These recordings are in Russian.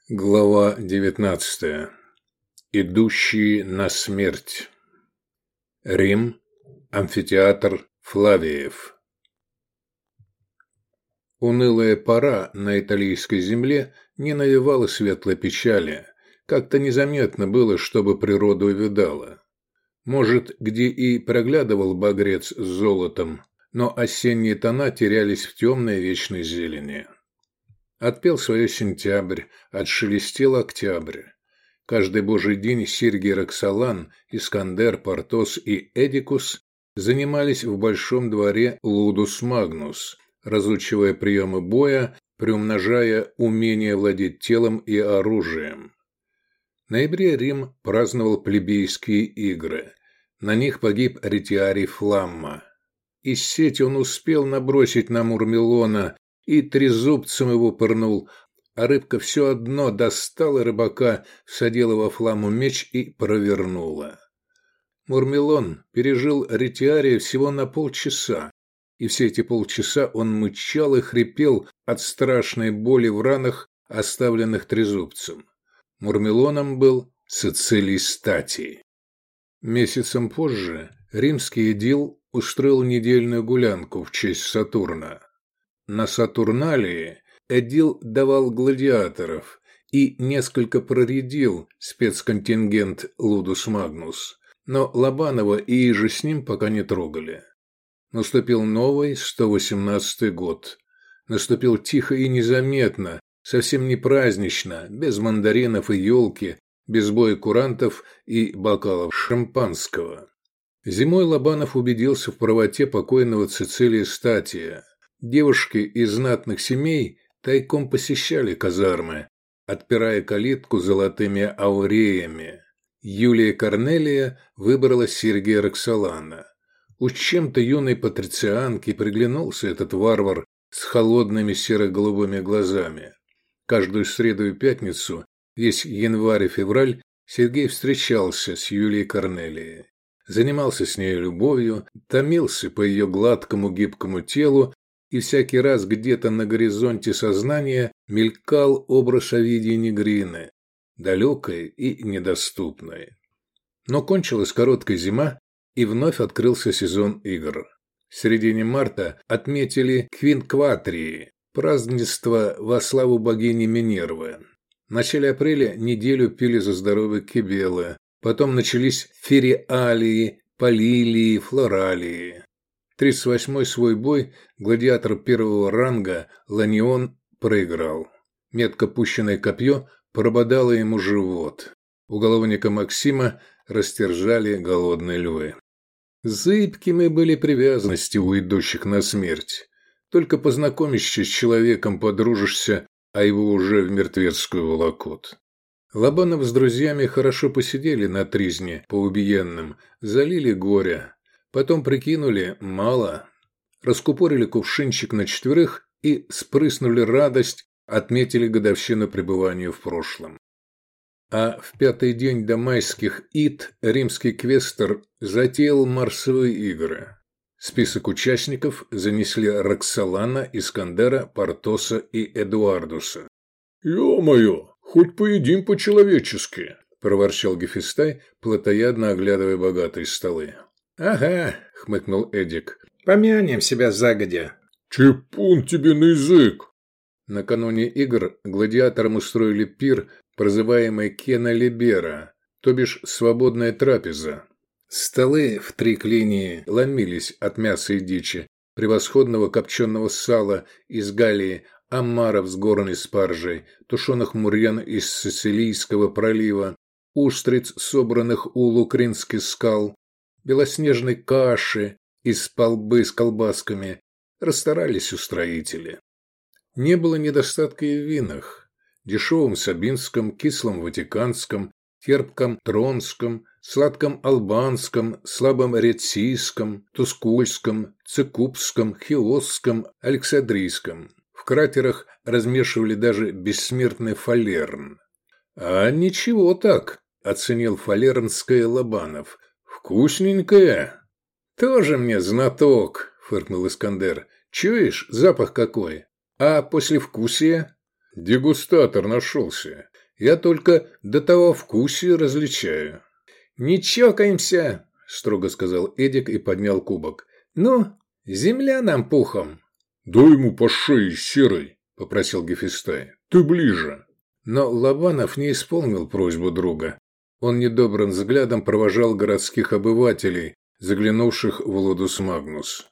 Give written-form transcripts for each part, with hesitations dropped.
Глава 19. Идущие на смерть. Рим. Амфитеатр Флавиев. Унылая пора на итальянской земле не навевала светлой печали. Как-то незаметно было, чтобы природа увядала. Может, где и проглядывал багрец с золотом, но осенние тона терялись в темной вечной зелени. Отпел свое сентябрь, отшелестел октябрь. Каждый божий день Сергий Роксолан, Искандер, Портос и Эдикус занимались в большом дворе Лудус Магнус, разучивая приемы боя, приумножая умение владеть телом и оружием. В ноябре Рим праздновал плебейские игры. На них погиб ретиарий Фламма. Из сети он успел набросить на Мурмелона и трезубцем его пырнул, а рыбка все одно достала рыбака, всадила во Фламму меч и провернула. Мурмелон пережил ретиария всего на полчаса, и все эти полчаса он мычал и хрипел от страшной боли в ранах, оставленных трезубцем. Мурмелоном был Цицилий Статий. Месяцем позже римский эдил устроил недельную гулянку в честь Сатурна. На Сатурналии эдил давал гладиаторов и несколько проредил спецконтингент Лудус Магнус, но Лобанова и иже с ним пока не трогали. Наступил новый 118-й год. Наступил тихо и незаметно, совсем не празднично, без мандаринов и елки, без боя курантов и бокалов шампанского. Зимой Лобанов убедился в правоте покойного Цицилия Статия. Девушки из знатных семей тайком посещали казармы, отпирая калитку золотыми ауреями. Юлия Корнелия выбрала Сергия Роксолана. Уж чем-то юной патрицианке приглянулся этот варвар с холодными серо-голубыми глазами. Каждую среду и пятницу, весь январь и февраль, Сергей встречался с Юлией Корнелией. Занимался с ней любовью, томился по ее гладкому гибкому телу, и всякий раз где-то на горизонте сознания мелькал образ Овидии Негрины, далекой и недоступной. Но кончилась короткая зима, и вновь открылся сезон игр. В середине марта отметили Квинкватрии, празднество во славу богини Минервы. В начале апреля неделю пили за здоровье Кибелы, потом начались фериалии, палилии, флоралии. 38-й свой бой гладиатор первого ранга Ланион проиграл. Метко пущенное копье прободало ему живот. Уголовника Максима растержали голодные львы. Зыбкими были привязанности у идущих на смерть. Только познакомишься с человеком, подружишься, а его уже в мертвецкую волокут. Лобанов с друзьями хорошо посидели на тризне по убиенным, залили горя. Потом прикинули – мало. Раскупорили кувшинчик на 4 и спрыснули радость, отметили годовщину пребывания в прошлом. А в 5-й день до майских ид римский квестор затеял марсовые игры. Список участников занесли Роксолана, Искандера, Портоса и Эдуардуса. «Ё-моё, хоть поедим по-человечески!» – проворчал Гефестай, плотоядно оглядывая богатые столы. «Ага», — хмыкнул Эдик, — «помянем себя загодя». «Чепун тебе на язык!» Накануне игр гладиаторам устроили пир, прозываемый Кена Либера, то бишь свободная трапеза. Столы в триклинии ломились от мяса и дичи, превосходного копченого сала из Галлии, омаров с горной спаржей, тушеных мурьян из Сицилийского пролива, устриц, собранных у лукринских скал, белоснежной каши из полбы с колбасками. Расстарались устроители. Не было недостатка и в винах. Дешевом сабинском, кислом ватиканском, терпком тронском, сладком албанском, слабом ретсийском, тускульском, цикупском, хиосском, александрийском. В кратерах размешивали даже бессмертный фалерн. «А ничего так», – оценил фалернское Лобанов. «Вкусненькое!» «Тоже мне знаток!» – фыркнул Искандер. «Чуешь, запах какой? А послевкусие?» «Дегустатор нашелся. Я только до того вкусе различаю». «Не чокаемся», – строго сказал Эдик и поднял кубок. «Ну, земля нам пухом». «Дай ему по шее, Серый», – попросил Гефестай. «Ты ближе». Но Лобанов не исполнил просьбу друга. Он недобрым взглядом провожал городских обывателей, заглянувших в Лудус Магнус.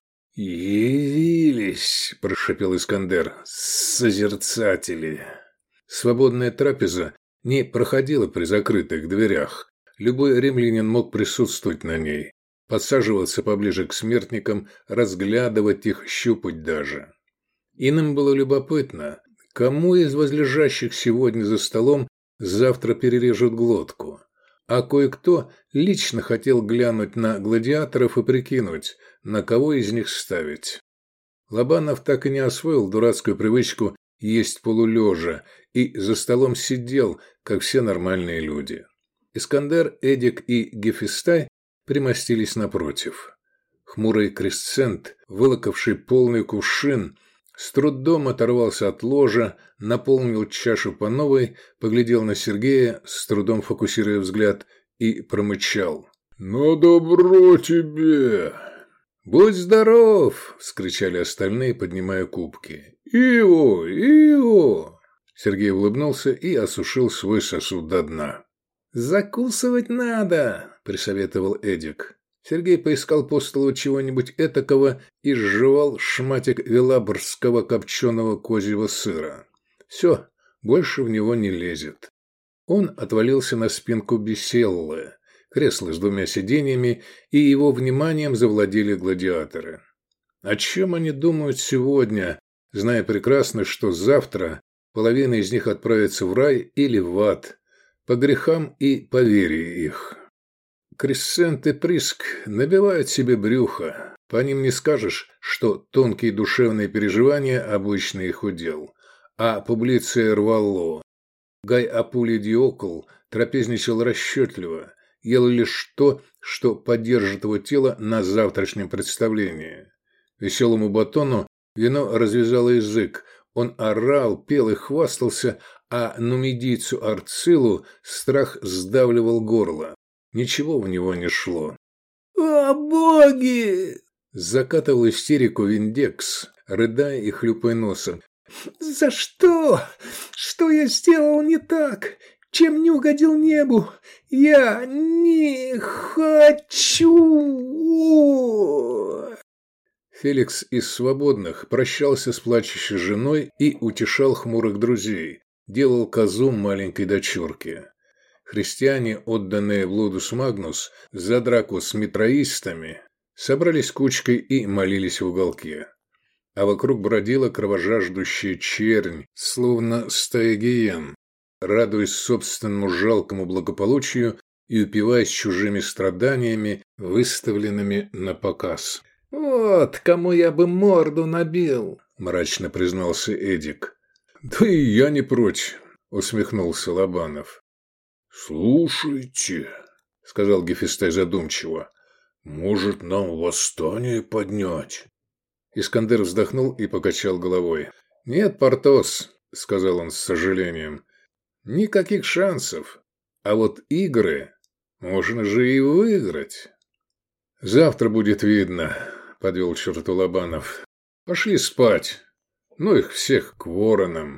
«Явились», – прошепел Искандер, – «созерцатели». Свободная трапеза не проходила при закрытых дверях. Любой римлянин мог присутствовать на ней, подсаживаться поближе к смертникам, разглядывать их, щупать даже. Иным было любопытно, кому из возлежащих сегодня за столом завтра перережут глотку. А кое-кто лично хотел глянуть на гладиаторов и прикинуть, на кого из них ставить. Лобанов так и не освоил дурацкую привычку есть полулежа и за столом сидел, как все нормальные люди. Искандер, Эдик и Гефестай примостились напротив. Хмурый Кресцент, вылокавший полный кувшин, с трудом оторвался от ложа, наполнил чашу по новой, поглядел на Сергея, с трудом фокусируя взгляд, и промычал. «На добро тебе!» «Будь здоров!» – вскричали остальные, поднимая кубки. «Ио! Ио!» Сергей улыбнулся и осушил свой сосуд до дна. «Закусывать надо!» – присоветовал Эдик. Сергей поискал по столу чего-нибудь этакого и сживал шматик велабрского копченого козьего сыра. Все, больше в него не лезет. Он отвалился на спинку беселлы, кресло с двумя сиденьями, и его вниманием завладели гладиаторы. О чем они думают сегодня, зная прекрасно, что завтра половина из них отправится в рай или в ад, по грехам и по вере их. Кресцент и Приск набивают себе брюхо. По ним не скажешь, что тонкие душевные переживания – обычный их удел. А Публиций Рвалло, Гай Апулий Диокл трапезничал расчетливо, ел лишь то, что поддержит его тело на завтрашнем представлении. Веселому Батону вино развязало язык, он орал, пел и хвастался, а нумидийцу Арцилу страх сдавливал горло. Ничего в него не шло. «О, боги!» Закатывал истерику Виндекс, рыдая и хлюпая носом. «За что? Что я сделал не так? Чем не угодил небу? Я не хочу!» Феликс из свободных прощался с плачущей женой и утешал хмурых друзей, делал козу маленькой дочурки. Христиане, отданные в Лудус Магнус за драку с митроистами, собрались кучкой и молились в уголке. А вокруг бродила кровожаждущая чернь, словно стая гиен, радуясь собственному жалкому благополучию и упиваясь чужими страданиями, выставленными на показ. «Вот кому я бы морду набил», – мрачно признался Эдик. «Да и я не прочь», – усмехнулся Лобанов. «Слушайте», — сказал Гефестай задумчиво, — «может, нам восстание поднять?» Искандер вздохнул и покачал головой. «Нет, Портос», — сказал он с сожалением, — «никаких шансов. А вот игры можно же и выиграть». «Завтра будет видно», — подвел черту Лобанов. «Пошли спать. Ну их всех к воронам».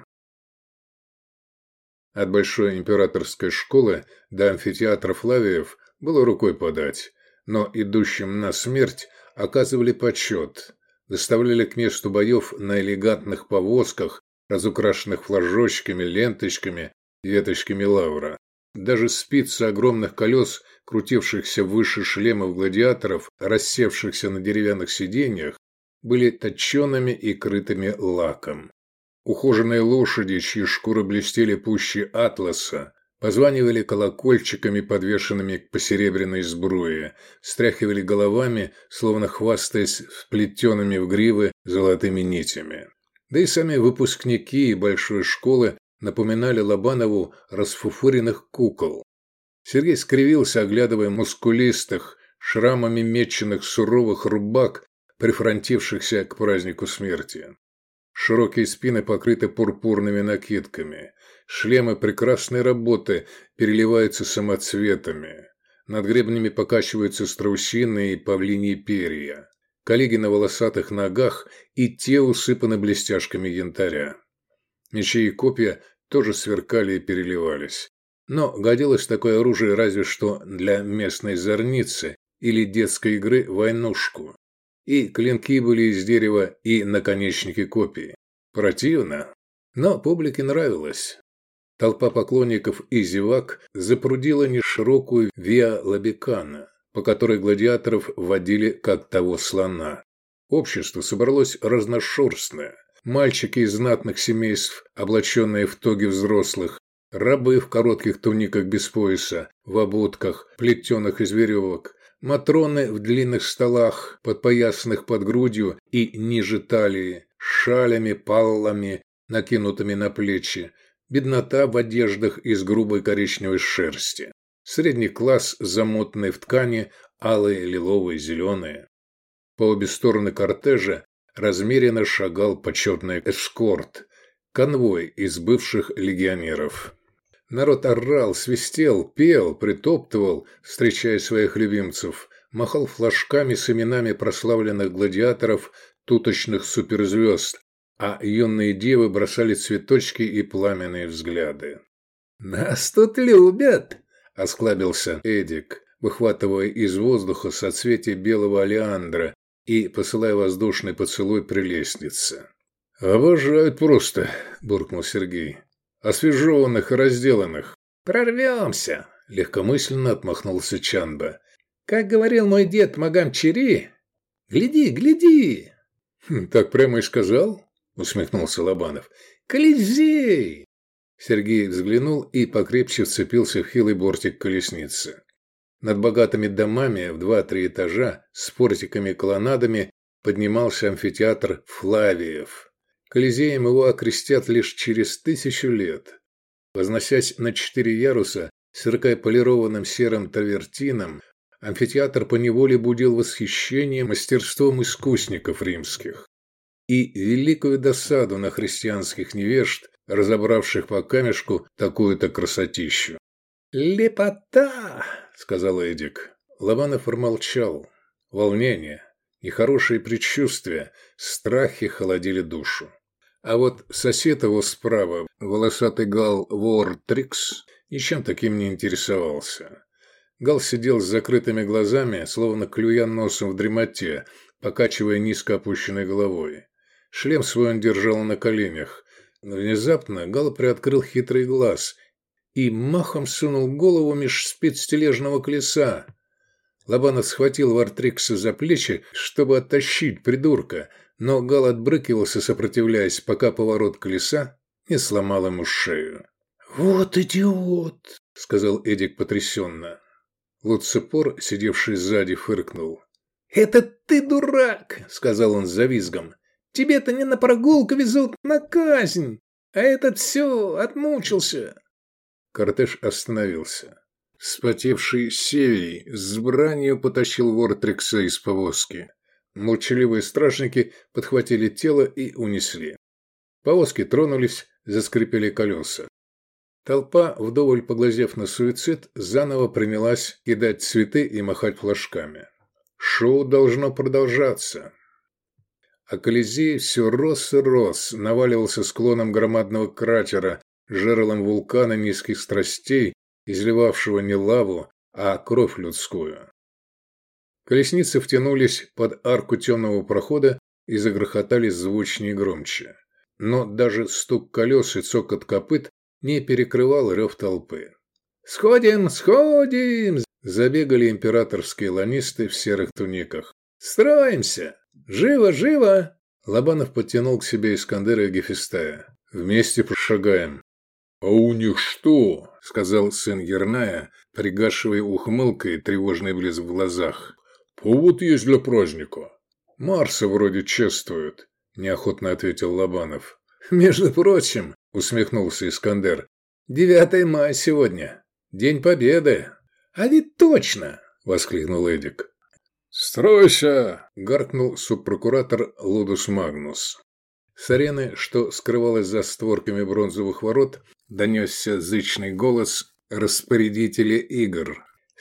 От Большой императорской школы до амфитеатра Флавиев было рукой подать, но идущим на смерть оказывали почет, доставляли к месту боев на элегантных повозках, разукрашенных флажочками, ленточками, веточками лавра. Даже спицы огромных колес, крутившихся выше шлемов гладиаторов, рассевшихся на деревянных сиденьях, были точеными и крытыми лаком. Ухоженные лошади, чьи шкуры блестели пуще атласа, позванивали колокольчиками, подвешенными к посеребряной сбруе, стряхивали головами, словно хвастаясь вплетенными в гривы золотыми нитями. Да и сами выпускники большой школы напоминали Лобанову расфуфуренных кукол. Сергей скривился, оглядывая мускулистых, шрамами меченых суровых рубак, прифронтившихся к празднику смерти. Широкие спины покрыты пурпурными накидками. Шлемы прекрасной работы переливаются самоцветами. Над гребнями покачиваются страусиные и павлиньи перья. Коллеги на волосатых ногах и те усыпаны блестяшками янтаря. Мечи и копья тоже сверкали и переливались. Но годилось такое оружие разве что для местной зорницы или детской игры в войнушку. И клинки были из дерева, и наконечники копий. Противно, но публике нравилось. Толпа поклонников и зевак запрудила неширокую Виа Лабикана, по которой гладиаторов водили как того слона. Общество собралось разношерстное. Мальчики из знатных семейств, облаченные в тоги взрослых, рабы в коротких туниках без пояса, в обутках, плетеных из веревок, матроны в длинных столах, подпоясанных под грудью и ниже талии, шалями, паллами, накинутыми на плечи, беднота в одеждах из грубой коричневой шерсти, средний класс, замотанный в ткани, алые, лиловые, зеленые. По обе стороны кортежа размеренно шагал почетный эскорт, конвой из бывших легионеров. Народ орал, свистел, пел, притоптывал, встречая своих любимцев, махал флажками с именами прославленных гладиаторов, туточных суперзвезд, а юные девы бросали цветочки и пламенные взгляды. «Нас тут любят!» – осклабился Эдик, выхватывая из воздуха соцветие белого олеандра и посылая воздушный поцелуй прелестнице. «Обожают просто!» – буркнул Сергей. «Освежеванных и разделанных». «Прорвемся!» – легкомысленно отмахнулся Чанба. «Как говорил мой дед Магам Чери, гляди, гляди!» «Так прямо и сказал?» – усмехнулся Лобанов. «Колизей!» Сергей взглянул и покрепче вцепился в хилый бортик колесницы. Над богатыми домами в 2-3 этажа с портиками и колоннадами поднимался амфитеатр Флавиев. Колизеем его окрестят лишь через 1000 лет. Возносясь на 4 яруса, сверкая полированным серым травертином, амфитеатр поневоле будил восхищение мастерством искусников римских и великую досаду на христианских невежд, разобравших по камешку такую-то красотищу. «Лепота!» — сказал Эдик. Лобанов промолчал. Волнение, нехорошие предчувствия, страхи холодили душу. А вот сосед его справа, волосатый Гал Вортрикс, ничем таким не интересовался. Гал сидел с закрытыми глазами, словно клюя носом в дремоте, покачивая низко опущенной головой. Шлем свой он держал на коленях. Внезапно Гал приоткрыл хитрый глаз и махом сунул голову меж спиц тележного колеса. Лобанов схватил Вортрикса за плечи, чтобы оттащить придурка, но Гал отбрыкивался, сопротивляясь, пока поворот колеса не сломал ему шею. «Вот идиот!» — сказал Эдик потрясенно. Луципор, сидевший сзади, фыркнул. «Это ты дурак!» — сказал он с завизгом. «Тебе-то не на прогулку везут, на казнь, а этот все, отмучился!» Кортеж остановился. Вспотевший Севий с бранью потащил Вортрикса из повозки. Молчаливые стражники подхватили тело и унесли. Повозки тронулись, заскрипели колеса. Толпа, вдоволь поглазев на суицид, заново принялась кидать цветы и махать флажками. Шоу должно продолжаться. А Колизей все рос и рос, наваливался склоном громадного кратера, жерлом вулкана низких страстей, изливавшего не лаву, а кровь людскую. Колесницы втянулись под арку темного прохода и загрохотали звучнее и громче. Но даже стук колес и цокот копыт не перекрывал рев толпы. «Сходим, сходим!» – забегали императорские ланисты в серых туниках. «Строимся! Живо, живо!» Лобанов подтянул к себе Искандера и Гефестая. «Вместе пошагаем». «А у них что?» – сказал сын Ерная, пригашивая ухмылкой и тревожный блеск в глазах. «Повод есть для праздника». «Марса вроде чествуют», – неохотно ответил Лобанов. «Между прочим», – усмехнулся Искандер, 9 мая сегодня. День Победы». «А ведь точно!» – воскликнул Эдик. «Стройся!» – гаркнул субпрокуратор Лудус Магнус. С арены, что скрывалась за створками бронзовых ворот, донесся зычный голос распорядителя игр.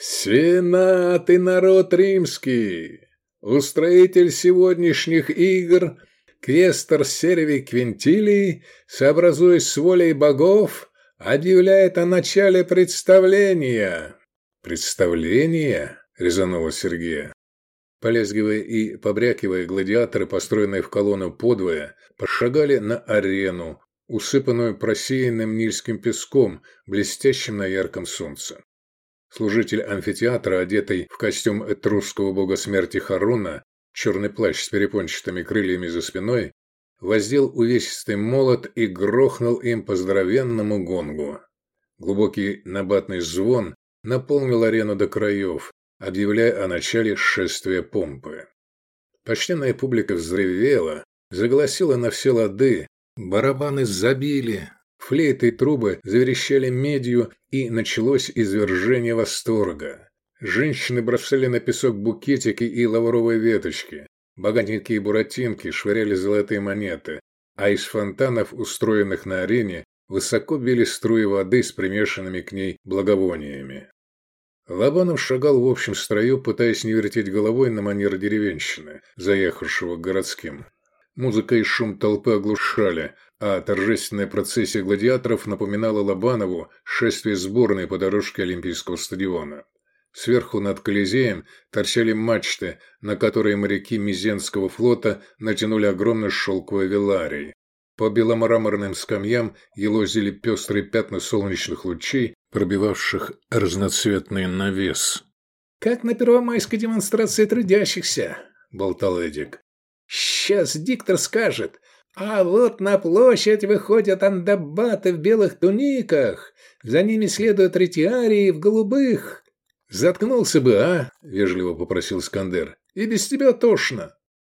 «Сенат и народ римский! Устроитель сегодняшних игр, квестор Сервий Квинтилий, сообразуясь с волей богов, объявляет о начале представления». «Представление?» — резануло Сергея. Полезгивая и побрякивая, гладиаторы, построенные в колонну подвое, пошагали на арену, усыпанную просеянным нильским песком, блестящим на ярком солнце. Служитель амфитеатра, одетый в костюм этрусского бога смерти Харуна, черный плащ с перепончатыми крыльями за спиной, воздел увесистый молот и грохнул им по здоровенному гонгу. Глубокий набатный звон наполнил арену до краев, объявляя о начале шествия помпы. Почтенная публика взревела, заголосила на все лады, барабаны забили, флейты и трубы заверещали медью, и началось извержение восторга. Женщины бросали на песок букетики и лавровые веточки, богатенькие буратинки швыряли золотые монеты, а из фонтанов, устроенных на арене, высоко били струи воды с примешанными к ней благовониями. Лобанов шагал в общем строю, пытаясь не вертеть головой на манер деревенщины, заехавшего к городским. Музыка и шум толпы оглушали, а торжественная процессия гладиаторов напоминала Лобанову шествие сборной по дорожке Олимпийского стадиона. Сверху над Колизеем торчали мачты, на которые моряки Мизенского флота натянули огромный шелковый веларий. По беломраморным скамьям елозили пестрые пятна солнечных лучей, пробивавших разноцветный навес. «Как на первомайской демонстрации трудящихся», — болтал Эдик. «Сейчас диктор скажет, а вот на площадь выходят андабаты в белых туниках, за ними следуют ретиарии в голубых». «Заткнулся бы, а?» — вежливо попросил Искандер. «И без тебя тошно».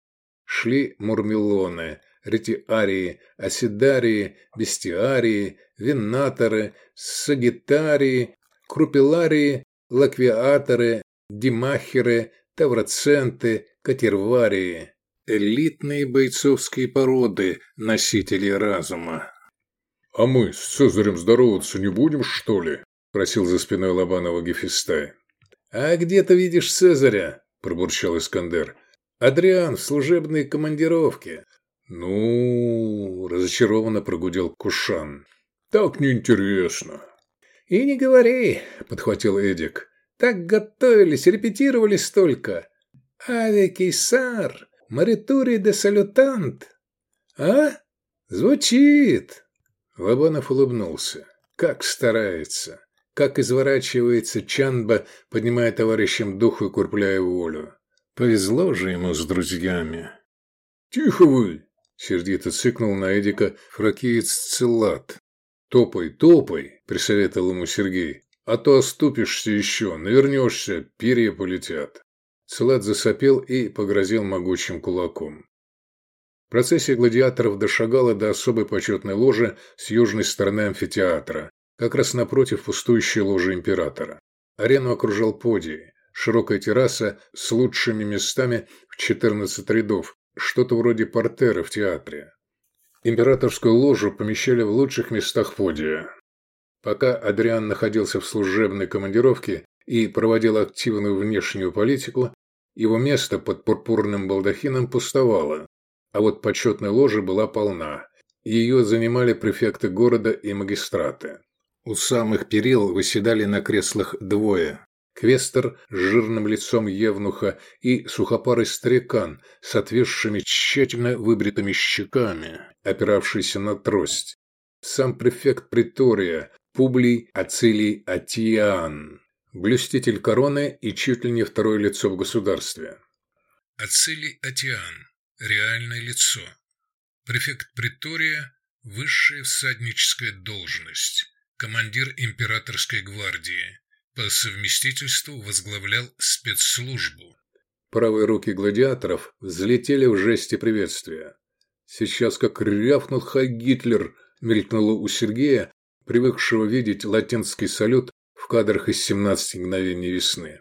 Шли мурмелоны, ретиарии, оседарии, бестиарии, венаторы, сагитарии, крупеларии, лаквиаторы, димахеры, тавроценты, катерварии. Элитные бойцовские породы, носители разума. «А мы с Цезарем здороваться не будем, что ли?» – просил за спиной Лобанова Гефестай. «А где ты видишь Цезаря?» – пробурчал Искандер. «Адриан в служебной командировке». «Ну...» – разочарованно прогудел Кушан. «Так неинтересно». «И не говори», – подхватил Эдик. «Так готовились, репетировали столько. Аве Кейсар, Моритури де Салютант. А? Звучит». Лобанов улыбнулся. Как старается. Как изворачивается Чанба, поднимая товарищам дух и укрепляя волю. Повезло же ему с друзьями. «Тихо вы!» — сердито цыкнул на Эдика фракиец Целлат. «Топай, топай!» — присоветовал ему Сергей. «А то оступишься еще, навернешься, перья полетят». Целлат засопел и погрозил могучим кулаком. Процессия гладиаторов дошагала до особой почетной ложи с южной стороны амфитеатра, как раз напротив пустующей ложи императора. Арену окружал подий, широкая терраса с лучшими местами в 14 рядов, что-то вроде портера в театре. Императорскую ложу помещали в лучших местах подия. Пока Адриан находился в служебной командировке и проводил активную внешнюю политику, его место под пурпурным балдахином пустовало, а вот почетная ложа была полна. Ее занимали префекты города и магистраты. У самых перил выседали на креслах двое. Квестор с жирным лицом евнуха и сухопарый старикан с отвисшими тщательно выбритыми щеками, опиравшийся на трость. Сам префект притория Публий Ацилий Атиан, блюститель короны и чуть ли не второе лицо в государстве. Ацилий Атиан. Реальное лицо. Префект притория – высшая всадническая должность. Командир императорской гвардии. По совместительству возглавлял спецслужбу. Правые руки гладиаторов взлетели в жесте приветствия. Сейчас как рявкнул хай Гитлер, мелькнуло у Сергея, привыкшего видеть латинский салют в кадрах из 17 мгновений весны.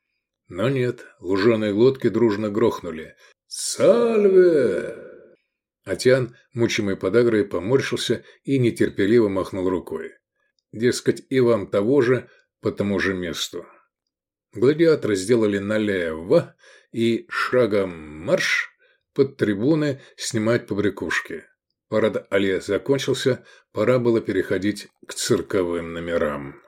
Но нет, луженые глотки дружно грохнули. «Сальве!» Атиан, мучимый подагрой, поморщился и нетерпеливо махнул рукой. Дескать, и вам того же, по тому же месту. Гладиаторы сделали налево и шагом марш под трибуны снимать побрякушки. Парад Алле закончился, пора было переходить к цирковым номерам.